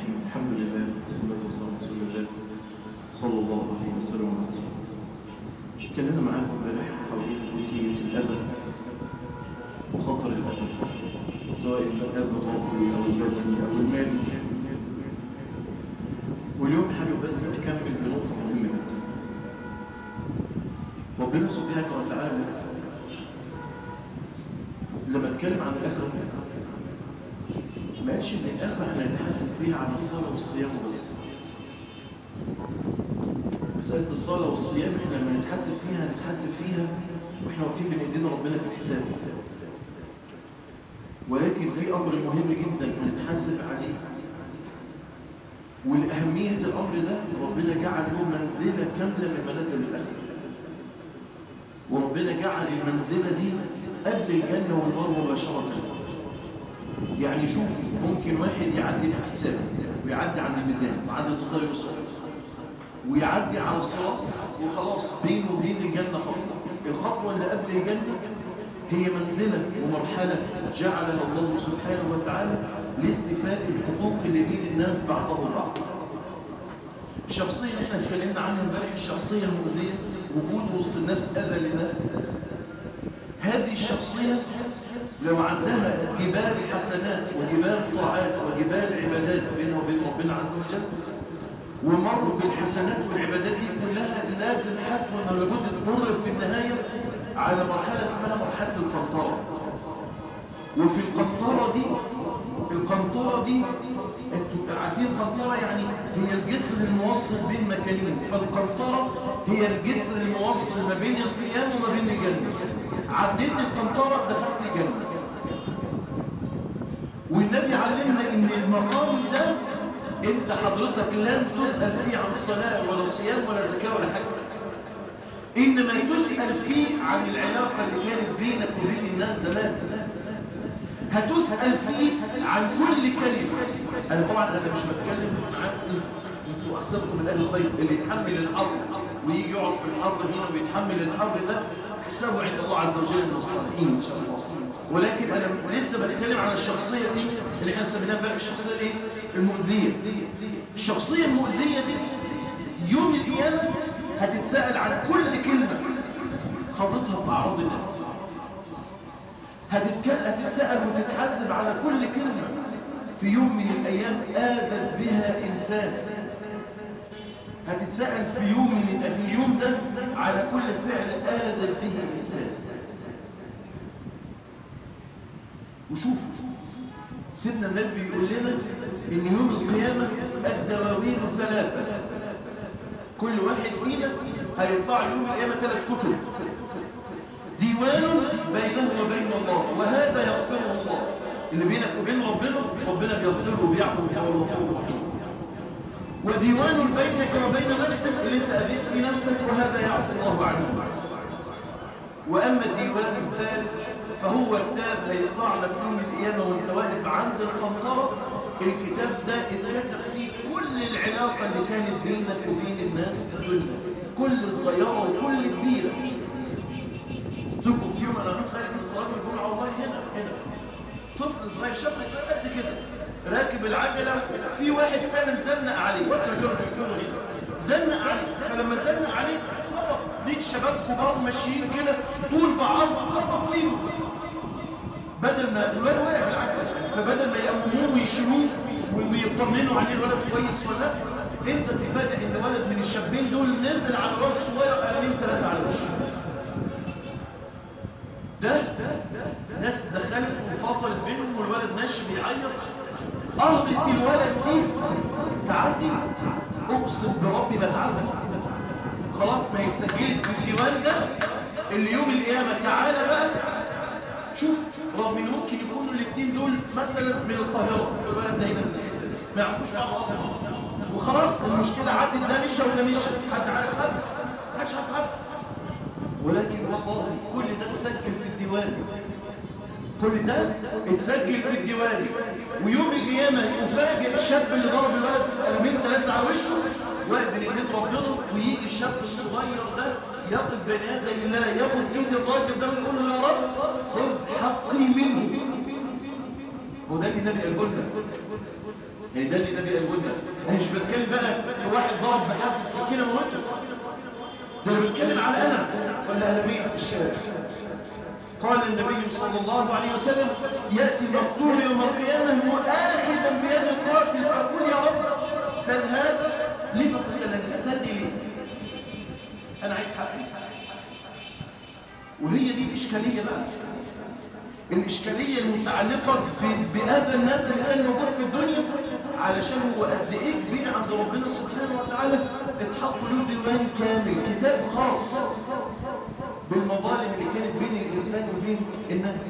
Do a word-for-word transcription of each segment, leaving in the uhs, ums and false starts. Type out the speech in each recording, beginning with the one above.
الرحيم. الحمد لله والصلاة والسلام على رسول الله صلى الله عليه وسلم. اتكلمنا معاكم امبارح حول وصية الأذى وخطر الأذى، سواء الأذى الروحي أو البدني أو المالي. واليوم حابب بس أكمل بنقطة مهمة جدا. ربنا سبحانه وتعالى لما اتكلم عن الآخرة ما قالش ان الآخرة احنا نتحاسب فيها عن الصلاة والصيام بس. مسألة الصلاة والصيام احنا لما نتحاسب فيها نتحاسب فيها واحنا واقفين بين ايدينا ربنا في الحساب، ولكن في أمر مهم جدا هنتحاسب عليه، والأهمية الأمر ده ربنا جعل له منزلة كاملة من منازل الآخرة، وربنا جعل المنزلة دي قبل الجنة والنار مباشرة. يعني شوف، ممكن واحد يعدي الحساب ويعدي عن الميزان وعند تطير الصراط ويعدي على الصراط وخلاص بينه وبين الجنة خطوة. الخطوة اللي قبل الجنة هي منزلة ومرحلة جعلها الله سبحانه وتعالى لاستيفاء الحقوق اللي بين الناس بعضهم بعض. الشخصية اللي احنا اتكلمنا عنها امبارح، الشخصية المؤذية، وجود وسط الناس أذى للناس، هذه الشخصية لو عندها جبال حسنات وجبال طاعات وجبال عبادات بينها وبين ربنا عز وجل، ومر بالحسنات والعبادات دي كلها، لازم حتما ولابد تمر في النهاية على مرحلة اسمها مرحلة القنطرة. وفي القنطرة دي القنطرة دي انتوا عارفين القنطرة يعني هي الجسر الموصل بين مكانين، فالقنطرة هي الجسر الموصل ما بين القيام وما بين الجنة. عديت القنطرة دخلت الجنة. والنبي علمنا ان المقام ده انت حضرتك لن تسأل فيه عن الصلاة ولا صيام ولا زكاة ولا حاجة، انما تسأل فيه عن العلاقة اللي كانت بينك وبين الناس زمان. هتسأل فيه عن كل كلمة. انا طبعا انا مش بتكلم معاكم انتوا احسنكم من اهل الخير، اللي يتحمل الحر ويجي يقعد في الحر هنا ويتحمل الحر ده حسابه عند الله عز وجل من الصالحين ان شاء الله. ولكن انا لسه بتكلم عن الشخصية دي اللي احنا سميناها بقى الشخصية ايه؟ المؤذية. الشخصية المؤذية دي يوم القيامة هتتسأل عن كل كلمة خاضتها بأعراض الناس. هتتسأل وتتحاسب على كل كلمة في يوم من الأيام آذت بها إنسان. هتتسأل في يوم من اليوم ده على كل فعل آذت به إنسان. وشوف سيدنا النبي يقول لنا إن يوم القيامة الدواوين ثلاثة، كل واحد فينا هيطلع يوم القيامة ثلاث كتب. ديوان بينه وبين الله وهذا يغفره الله، اللي بينك وبين ربنا ربنا بيغفره وبيعفو وهو الغفور الرحيم. وديوان بينك وبين نفسك اللي انت أذيت في نفسك وهذا يعفو الله عنه. وأما الديوان الثالث فهو كتاب هيطلع لك يوم القيامة وانت واقف عند القنطرة. الكتاب ده اتكتب فيه كل العلاقة اللي كانت بينك وبين الناس في الدنيا، كل صغيرة وكل كبيرة. تبقوا في يوم انا كنت خارج من صلاه الجمعه والله هنا هنا طفل صغير شاب صغير قد كده راكب العجله، في واحد فعلا زنق عليه، وقت ما كانوا بيقولوا هنا زنق عليه، فلما زنق عليه خبط ليك شباب كبار ماشيين كده طول بعض خبط فيه، بدل ما الولد واقع بالعجله، فبدل ما يقوموه ويشيلوه ويطمنوا عليه الولد كويس ولا لا، انت تفاجئ ان ولد من الشابين دول نزل على الولد الصغير قلمين ثلاثه على وشه. ده ناس دخلت وفصلت بينهم والولد ماشي بيعيط. أرض الولد دي تعدي، أقسم بربي بتعدي خلاص ما يتسجلت في الديوان ده اللي يوم القيامة. تعالى بقى شوف، رغم ان ممكن يكونوا الاثنين دول مثلا من القاهرة، الولد ده هنا من الحتة دي ما يعرفوش بعض اصلا، وخلاص المشكلة عدت، ده مشى وده مشى، حد عارف حد؟ محدش عارف حد. ولكن والله كل ده اتسجل في الديوان، كل ده اتسجل في الديوان. ويوم القيامة يفاجئ الشاب اللي ضرب الولد قلمين ثلاثة على وشه واقف بين ايدين ربنا، ويجي الشاب الصغير ده يقف بين يدي الله، ياخد ايد الراجل ده ويقول له يا رب خذ حقي منه. وده اللي النبي قال لنا يعني ده اللي النبي قاله لنا. انا مش بتكلم بقى في واحد ضرب بحد السكينه موته، ده انا بتكلم على انا ولا اهليه الشارع. قال النبي صلى الله عليه وسلم: ياتي المقتول يوم القيامه مؤاخذا بيد القاتل فيقول: يا رب سل هذا لما قتلني؟ قتلني ليه؟ انا عايز حقي. وهي دي الاشكاليه بقى، الإشكالية المتعلقة بأذى الناس اللي كان موجود في الدنيا، علشان هو قد إيه كبير عند ربنا سبحانه وتعالى. اتحط له ديوان كامل، كتاب خاص بالمظالم اللي كانت بين الإنسان وبين الناس.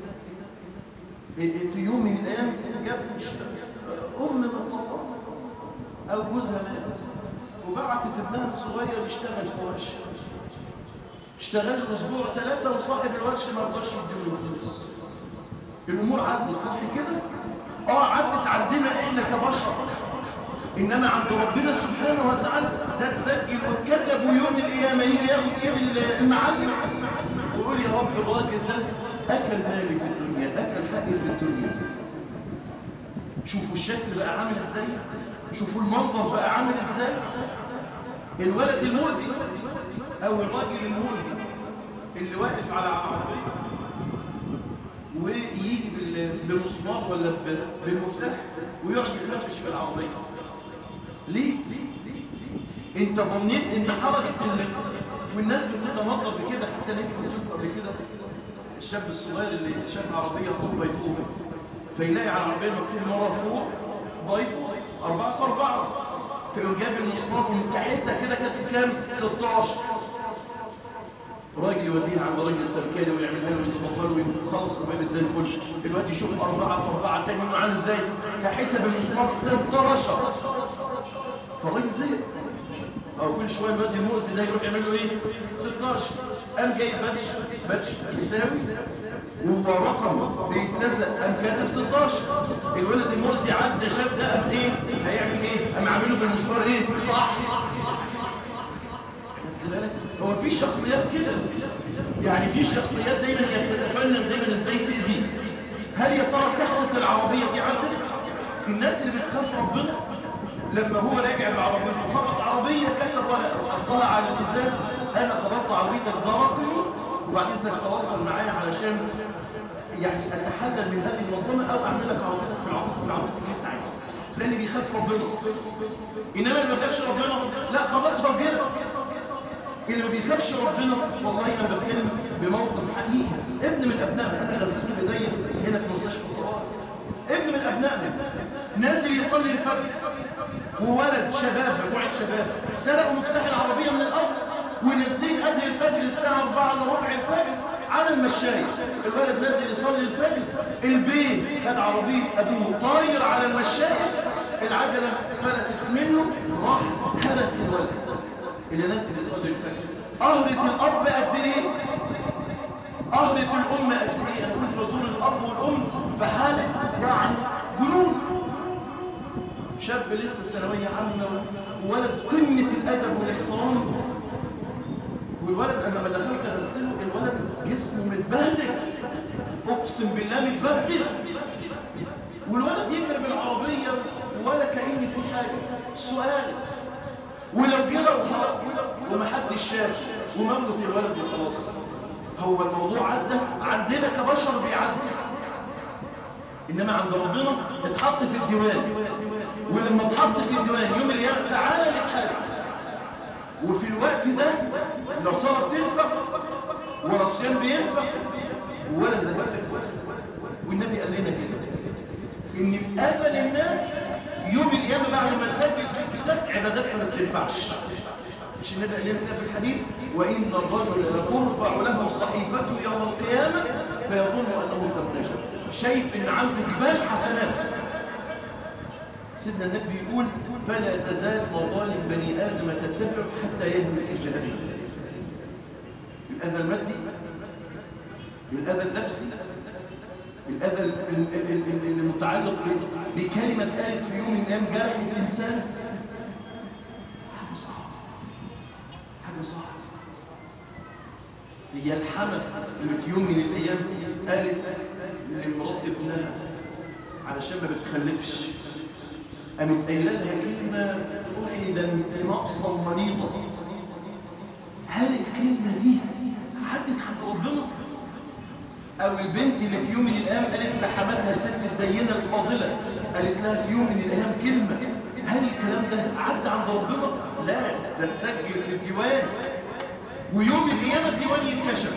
في يوم من الأيام جاب أم مطلقة أو جوزها مات، وبعتت ابنها الصغير يشتغل في ورشة. اشتغل أسبوع ثلاثة وصاحب الورشة ما رضاش يديله فلوس. الأمور عدت صح كده؟ اه عدت عندنا احنا كبشر، انما عند ربنا سبحانه وتعالى ده تسجل واتكتب، ويوم القيامه يجي ياخد ايه المعلم ويقول: يا رب الراجل ده اكل مالي في الدنيا، اكل حقي في الدنيا. شوفوا الشكل بقى عامل ازاي، شوفوا المنظر بقى عامل ازاي. الولد المؤذي او الراجل المؤذي اللي واقف على عربيه ويجي بالمسمار ولا بالمفتاح ويقعد يخربش في العربيه. ليه؟ انت ظنيت ان حركه والناس بتتنظر بكده. حتى انا قلت لكم قبل كده الشاب الصغير اللي شاف عربيه فوق ضيفوه، فيلاقي على العربيه مكتوب مره فوق ضيفوه أربعة في أربعة، فيقوم جاب المسمار من تحتها كده كانت كام؟ ستاشر. راجل يوديها عند راجل سلكاني ويعملها له ويظبطها له ويخلص الراجل زي الفل. الواد يشوف أربعة في أربعة تاني معاه ازاي؟ تحتها بالمسمار ستاشر. فالراجل زي أو كل شوية الواد المؤذي ده يروح يعمل له إيه؟ ستاشر. قام جاي باتش باتش يساوي وهو رقم بيتلزق، قام كاتب ستاشر. الولد المؤذي عدى شاف ده قام إيه؟ هيعمل إيه؟ قام عامله بالمسمار إيه؟ صح. هو في شخصيات كده، يعني في شخصيات دايما يتفنن دايما ازاي تأذي. هل يا ترى كثرة العربية دي عدت؟ الناس اللي بتخاف ربنا لما هو راجع بعربيته خبط عربية كتب ورقة حطها على الإزاز: أنا خبطت عربيتك ضربني وبعد إذنك تواصل معايا علشان يعني أتحلل من هذه المظلمة أو أعمل لك عربيتك في العربية في العربية اللي أنت عايزها. لأن بيخاف ربنا. إنما اللي ما بيخافش ربنا لا خبطت ربنا. اللي ما بيخافش ربنا والله انا بتكلم بموقف حقيقي. ابن من ابنائنا انا غسلته بايديا هنا في مستشفى القرآن، ابن من ابنائنا نازل يصلي الفجر وولد شباب مجموعه شباب سرقوا مفتاح العربيه من الارض ونازلين قبل الفجر الساعه أربعة الا ربع الفجر على المشاية. الولد نازل يصلي الفجر، البيت خد عربيه ابوه طاير على المشاية، العجله فلتت منه راح خلت الولد اللي نازل يصلي الفجر. قهرة الأب قد إيه؟ قهرة الأم قد إيه؟ أنا كنت بزور الأب والأم في حالة يعني جنون. شاب لسه ثانوية عامة وولد قمة الأدب والاحترام، والولد أنا لما دخلت أغسله الولد جسمه متبهدل، أقسم بالله متبهدل، والولد يجري بالعربية ولا كأن في حاجة. السؤال ولو كده ومحدش شاف وموت الولد وخلاص، هو الموضوع عدى عندنا كبشر بيعدي، انما عند ربنا اتحط في الديوان. ولما اتحط في الديوان يوم القيامه تعالى نتحاسب. وفي الوقت ده لا صلاه بتنفع ولا صيام بينفع ولا زكاه تنفع. والنبي قال لنا كده ان في امل الناس يوم القيامه بعد ما تسجل في الكتاب عباداتها ما بتنفعش. مش النبي قال لنا في الحديث: وان الرجل لترفع له صحيفته يوم القيامه فيظن انه قد نجا. شايف ان عنده جبال حسنات. سيدنا النبي يقول: فلا تزال مظالم بني ادم تتبع حتى يهوي في جهنم. الاذى المادي، الاذى النفسي، الأذى المتعلق بكلمة قالت في يوم من الأيام جرح الإنسان، حاجة صعبة حاجة صعبة. هي الحمى اللي في يوم من الأيام قالت لمرات ابنها علشان ما بتخلفش: قامت قايله لها كلمه واحده ناقصه مريضه. هل الكلمه دي عدت عند ربنا؟ او البنت اللي في يوم من الايام قالت لحماتها الست الدينه الفاضله، قالت لها في يوم من الايام كلمه، هل الكلام ده عدى عند ربنا؟ لا، ده اتسجل في الديوان، ويوم القيامه الديوان يتكشف.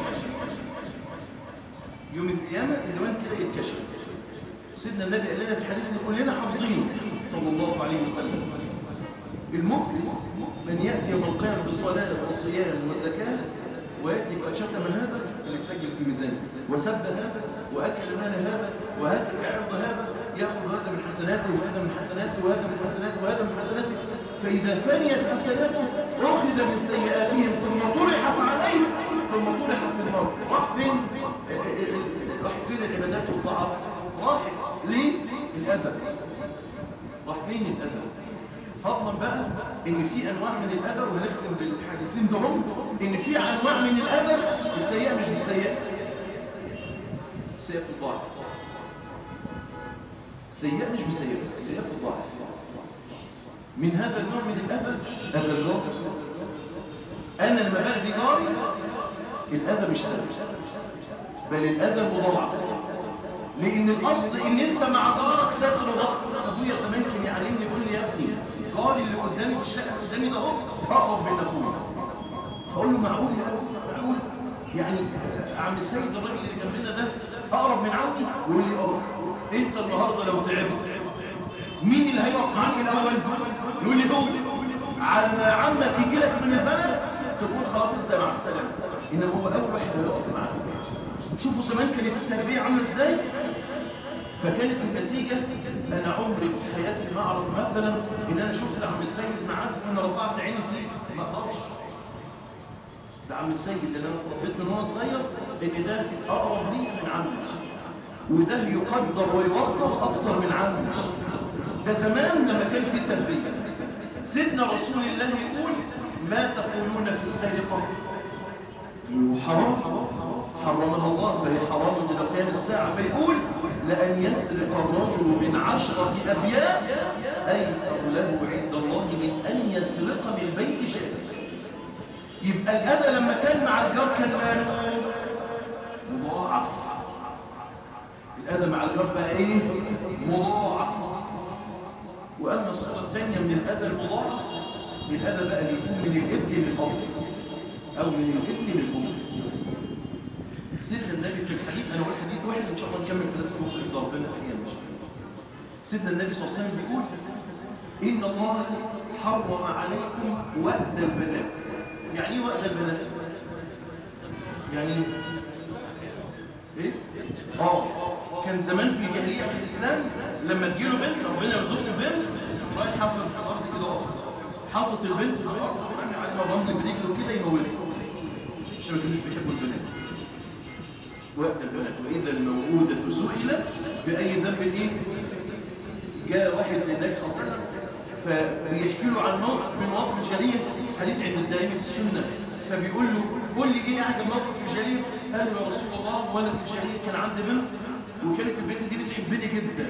يوم القيامه الديوان كده يتكشف. سيدنا النبي قال لنا في الحديث اللي كلنا حافظينه صلى الله عليه وسلم: المفلس من ياتي يوم القيامه بصلاه وصيام وزكاه ويأتي قد شتم هذا فليتسجل في ميزانه، وسب هذا، وأكل مال هذا، وهتك عرض هذا، يأخذ هذا من حسناته وهذا من حسناته وهذا من حسناته وهذا من حسناته، فإذا فنيت حسناته أخذ من سيئاتهم ثم طرحت عليه ثم طرحت في النار. راح فين؟ راح فين العبادات والطاعات؟ راحت ليه؟ الأذى. راح فين الأذى؟ فضلا بقى ان في انواع من الاذى، وهنختم بالحديثين دول، ان في انواع من الاذى السيئه مش بالسيئه، السيئه الضعف. السيئه مش بالسيئه، السيئه الضعف. من هذا النوع من الاذى اذى الله. انا لما باذي جاري الاذى مش سهل، بل الاذى مضاعف، لان الاصل ان انت مع جارك ستر وضغط. ابويا زمان كان يعلمني يقول لي: يا ابني جاري اللي قدامي في الشقه قدامي ده اهو اقرب من اخويا. فاقول له: معقول يا ابني؟ معقول؟ يعني عم السيد الراجل اللي جنبنا ده اقرب من عمي؟ يقول لي: اه. انت النهارده لو تعبت مين اللي هيقف معاك الاول؟ يقول لي: هو. على ما عمك يجي لك من البلد تقول خلاص انت مع السلامه، انما هو اول واحد هيقف معاك. شوفوا زمان كانت التربيه عامله ازاي. فكانت النتيجة أنا عمري في حياتي ما أعرف مثلا إن أنا شفت عم السيد معاد وأنا رفعت عيني فيه، ما أقدرش. ده عم السيد اللي أنا اتربيت من وأنا صغير إن ده أقرب لي من عمي، وده يقدر ويوقر أكتر من عمي. ده زمان لما كان في التربية. سيدنا رسول الله يقول: ما تقولون في السرقة؟ حرام، حرمها الله فهي حرام إلى قيام الساعة. فيقول: لأن يسرق الرجل من عشرة أبيات أيسر له عند الله من أن يسرق من بيت شيء. يبقى الأذى لما كان مع الجار كان ماله مضاعف. الأذى مع الجار بقى إيه؟ مضاعف. وأما الصورة الثانية من الأذى المضاعف، الأذى بقى اللي يكون من الابن للأب أو من الابن للأم. سيدنا النبي في الحديث، أنا أقول حديث واحد إن شاء الله نكمل في درس مخلص ربنا أحيانا إن شاء الله. سيدنا النبي صلى الله عليه وسلم بيقول: إن الله حرم عليكم وأد البنات. يعني إيه وأد البنات؟ يعني إيه؟ آه كان زمان في الجاهلية في الإسلام لما تجيله بنت، ربنا يرزقه بنت، رايح حاطط في الأرض كده أهو، حاطط البنت في الأرض على ما الرمل برجله كده يمولها، عشان ما كانوش بيحبوا البنات. وقت البنات. وإذا الموءودة سئلت بأي ذنب إيه؟ جاء واحد للنبي صلى الله عليه وسلم فبيحكي له عن موقف من مواقف الجاهلية، حديث عند الدائمي في السنة، فبيقول له: قول لي إيه أعجب موقف في الجاهلية؟ قال له: يا رسول الله وأنا في الجاهلية كان عندي بنت وكانت البنت دي بتحبني جدا،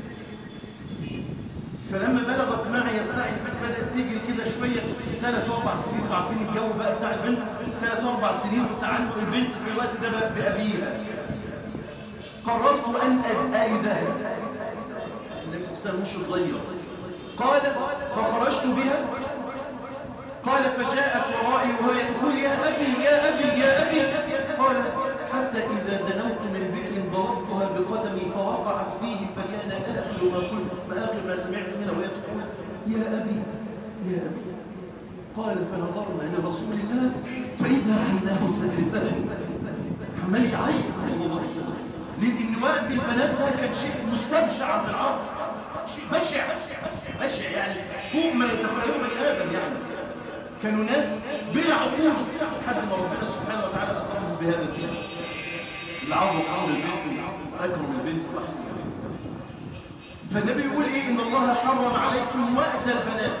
فلما بلغت معي الساعة البنت بدأت تجري كده شوية، ثلاث أربع سنين، وعارفين الجو بقى بتاع البنت، ثلاث أربع سنين تعلق البنت في الوقت ده بقى بأبيها. قررت أن أأيدها. النبي صلى الله عليه وسلم مش صغير. قال: فخرجت بها. قال: فجاءت ورائي وهي تقول: يا أبي يا أبي يا أبي. قال: حتى إذا دنوت من بئر ضربتها بقدمي فوقعت فيه، فكان آخر ما قلت ما آخر ما سمعت منها وهي تقول: يا أبي يا أبي. قال: فنظرنا إلى رسول الله فإذا عيناه تذرفان، عمال يعيط صلى الله عليه وسلم، لأن وقت البنات ده كان شيء مستبشع في العرض، شيء بشع بشع يعني فوق ما يتخيلوا بني آدم. يعني كانوا ناس بلا عقول لحد ما ربنا سبحانه وتعالى أكرمهم بهذا الدين. العرض عرض البنت أكرم البنت وأحسن البنت. فالنبي يقول إيه؟ إن الله حرم عليكم وأد البنات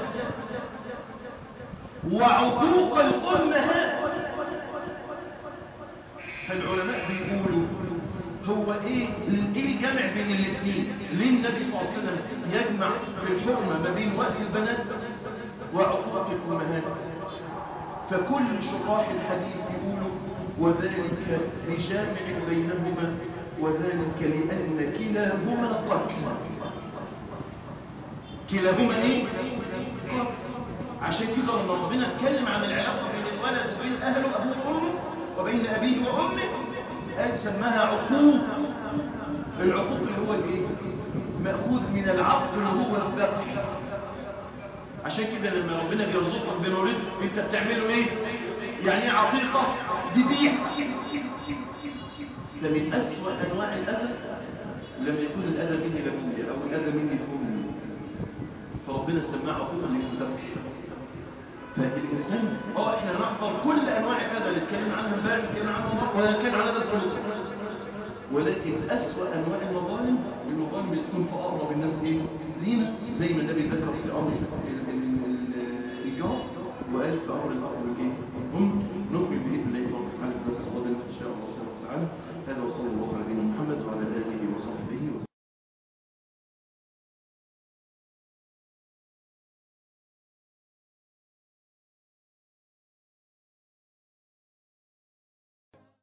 وعقوق الأمهات. فالعلماء بيقولوا هو ايه ايه الجمع بين الاثنين؟ ليه النبي صلى الله عليه وسلم يجمع في الحرمة ما بين وقت البنات وعقوق الأمهات؟ فكل شراح الحديث يقولوا وذلك لجامع بينهما، وذلك لأن كلاهما قتل. كلاهما ايه؟ قتل. عشان كده لما ربنا اتكلم عن العلاقة بين الولد وبين أهله أبوه وأمه وبين أبيه وأمه قال سماها عقوق. العقوق اللي هو الايه؟ مأخوذ من العقل اللي هو الذبح. عشان كده لما ربنا بيرزقك بنورد انت بتعمله ايه؟ يعني ايه عقيقة؟ ذبيح. ده من أسوأ أنواع الأذى لما يكون الأذى مني لأبويا أو الأذى مني لأمي، فربنا سماه عقوقا للذبح. فالإنسان اه احنا نحضر كل أنواع الأذى اللي اتكلم عنها امبارح، اتكلم عنها مرة، ولا اتكلم عنها بس، ولكن أسوأ أنواع المظالم